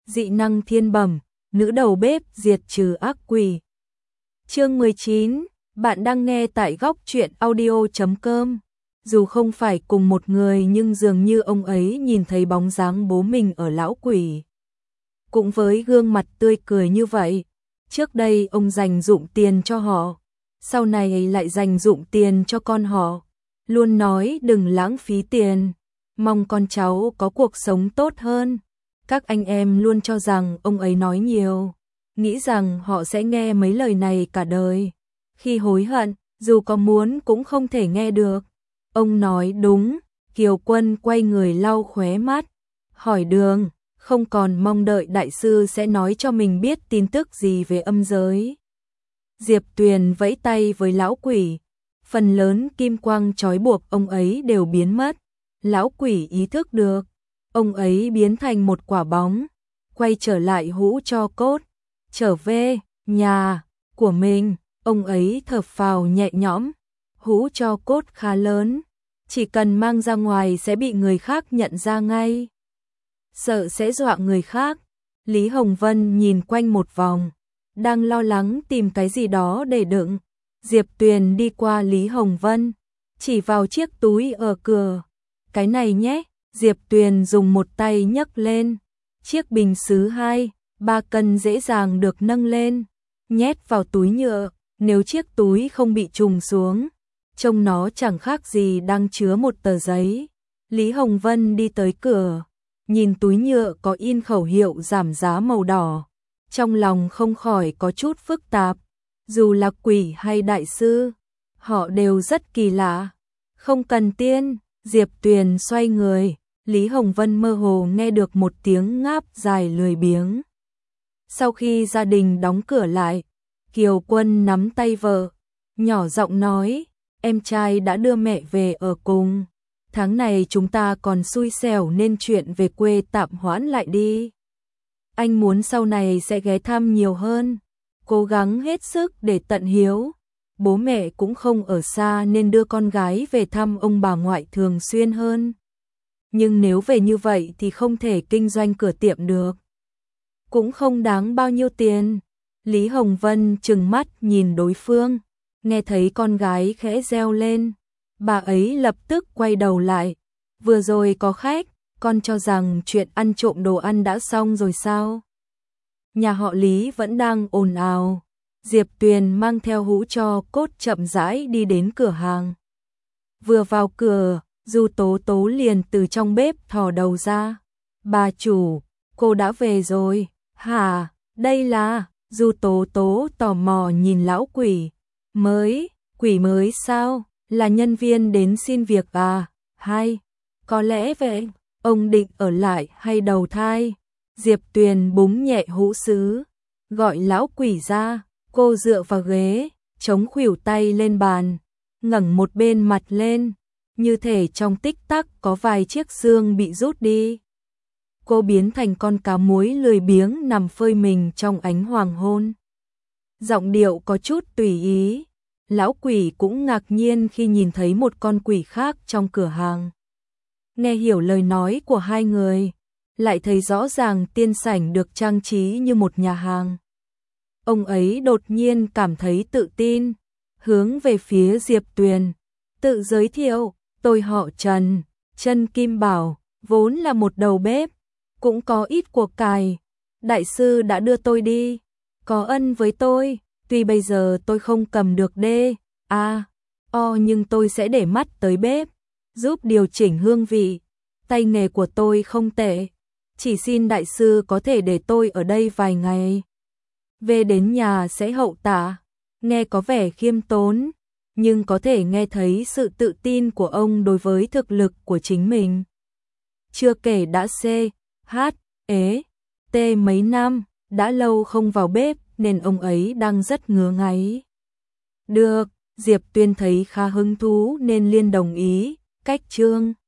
dị năng thiên bẩm, nữ đầu bếp diệt trừ ác quỷ. Chương 19, bạn đang nghe tại góc truyện audio.com. Dù không phải cùng một người nhưng dường như ông ấy nhìn thấy bóng dáng bố mình ở lão quỷ. Cũng với gương mặt tươi cười như vậy, trước đây ông dành dụm tiền cho họ, sau này lại dành dụm tiền cho con họ, luôn nói đừng lãng phí tiền, mong con cháu có cuộc sống tốt hơn. Các anh em luôn cho rằng ông ấy nói nhiều, nghĩ rằng họ sẽ nghe mấy lời này cả đời. Khi hối hận, dù có muốn cũng không thể nghe được. Ông nói đúng, Kiều Quân quay người lau khóe mắt, hỏi Đường, không còn mong đợi đại sư sẽ nói cho mình biết tin tức gì về âm giới. Diệp Tuyền vẫy tay với lão quỷ, phần lớn kim quang trói buộc ông ấy đều biến mất. Lão quỷ ý thức được, ông ấy biến thành một quả bóng, quay trở lại hũ tro cốt, trở về nhà của mình. Ông ấy thở phào nhẹ nhõm, hũ tro cốt khá lớn, chỉ cần mang ra ngoài sẽ bị người khác nhận ra ngay, sợ sẽ dọa người khác. Lý Hồng Vân nhìn quanh một vòng, đang lo lắng tìm cái gì đó để đựng. Diệp Tuyền đi qua Lý Hồng Vân, chỉ vào chiếc túi ở cửa. Cái này nhé. Diệp Tuyền dùng một tay nhấc lên, chiếc bình sứ 2-3 cân dễ dàng được nâng lên, nhét vào túi nhựa. Nếu chiếc túi không bị trùng xuống, trông nó chẳng khác gì đang chứa một tờ giấy. Lý Hồng Vân đi tới cửa, nhìn túi nhựa có in khẩu hiệu giảm giá màu đỏ, trong lòng không khỏi có chút phức tạp. Dù là quỷ hay đại sư, họ đều rất kỳ lạ. Không cần tiền. Diệp Tuyền xoay người, Lý Hồng Vân mơ hồ nghe được một tiếng ngáp dài lười biếng. Sau khi gia đình đóng cửa lại, Kiều Quân nắm tay vợ, nhỏ giọng nói, em trai đã đưa mẹ về ở cùng. Tháng này chúng ta còn xui xẻo nên chuyện về quê tạm hoãn lại đi. Anh muốn sau này sẽ ghé thăm nhiều hơn, cố gắng hết sức để tận hiếu. Bố mẹ cũng không ở xa nên đưa con gái về thăm ông bà ngoại thường xuyên hơn. Nhưng nếu về như vậy thì không thể kinh doanh cửa tiệm được. Cũng không đáng bao nhiêu tiền. Lý Hồng Vân trừng mắt nhìn đối phương, nghe thấy con gái khẽ reo lên. Bà ấy lập tức quay đầu lại. Vừa rồi có khách, con cho rằng chuyện ăn trộm đồ ăn đã xong rồi sao? Nhà họ Lý vẫn đang ồn ào. Diệp Tuyền mang theo hũ tro cốt chậm rãi đi đến cửa hàng. Vừa vào cửa, Du Tố Tố liền từ trong bếp thò đầu ra. Bà chủ, cô đã về rồi. Hả, đây là... Du Tố Tố tò mò nhìn lão quỷ. Quỷ mới sao? Là nhân viên đến xin việc à? Hay, có lẽ vậy, ông định ở lại hay đầu thai? Diệp Tuyền búng nhẹ hũ sứ, gọi lão quỷ ra. Cô dựa vào ghế, chống khuỷu tay lên bàn, ngẩng một bên mặt lên, như thể trong tích tắc có vài chiếc xương bị rút đi. Cô biến thành con cá muối lười biếng nằm phơi mình trong ánh hoàng hôn. Giọng điệu có chút tùy ý. Lão quỷ cũng ngạc nhiên khi nhìn thấy một con quỷ khác trong cửa hàng. Nghe hiểu lời nói của hai người, lại thấy rõ ràng tiên sảnh được trang trí như một nhà hàng. Ông ấy đột nhiên cảm thấy tự tin, hướng về phía Diệp Tuyền, tự giới thiệu, tôi họ Trần, Trần Kim Bảo, vốn là một đầu bếp, cũng có ít của cải. Đại sư đã đưa tôi đi, có ân với tôi, tuy bây giờ tôi không cầm được nhưng tôi sẽ để mắt tới bếp, giúp điều chỉnh hương vị. Tay nghề của tôi không tệ, chỉ xin đại sư có thể để tôi ở đây vài ngày. Về đến nhà sẽ hậu tạ. Nghe có vẻ khiêm tốn, nhưng có thể nghe thấy sự tự tin của ông đối với thực lực của chính mình. Chưa kể đã T mấy năm, đã lâu không vào bếp nên ông ấy đang rất ngứa ngáy. Được, Diệp Tuyên thấy khá hứng thú nên liền đồng ý. Cách chương